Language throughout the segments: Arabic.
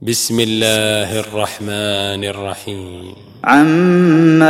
بسم الله الرحمن الرحيم. عم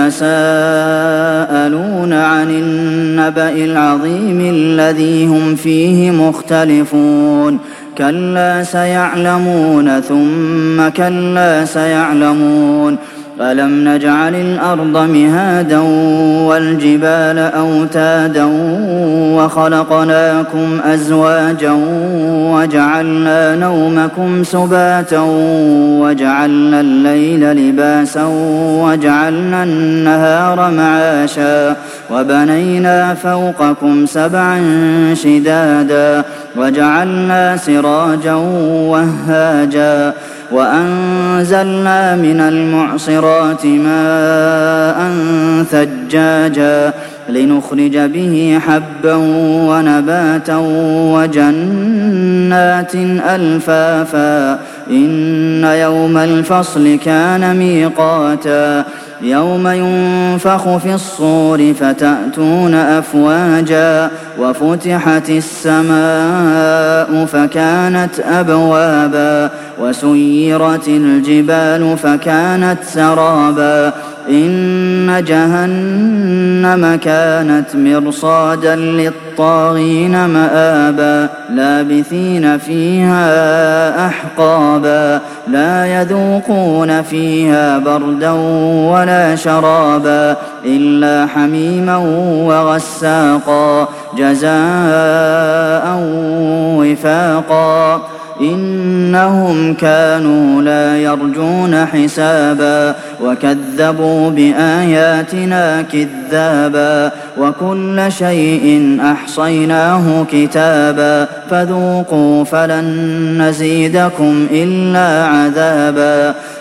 يتساءلون عن النبأ العظيم الذي هم فيه مختلفون كلا سيعلمون ثم كلا سيعلمون ألم نجعل الأرض مهادا والجبال أوتادا وخلقناكم أزواجا وجعلنا نومكم سباتا وجعلنا الليل لباسا وجعلنا النهار معاشا وبنينا فوقكم سبعا شدادا وجعلنا سراجا وهاجا وأنزلنا من المعصرات ماء ثجاجا لنخرج به حبا ونباتا وجنات ألفافا إن يوم الفصل كان ميقاتا يوم ينفخ في الصور فتأتون أفواجا وفتحت السماء فكانت أبوابا وسيرت الجبال فكانت سرابا إن جهنم كانت مرصادا للطاغين مآبا لابثين فيها أحقابا لا يذوقون فيها بردا ولا شرابا إلا حميما وغساقا جزاء وفاقا إنهم كانوا لا يرجون حسابا وكذبوا بآياتنا كذابا وكل شيء أحصيناه كتابا فذوقوا فلن نزيدكم إلا عذابا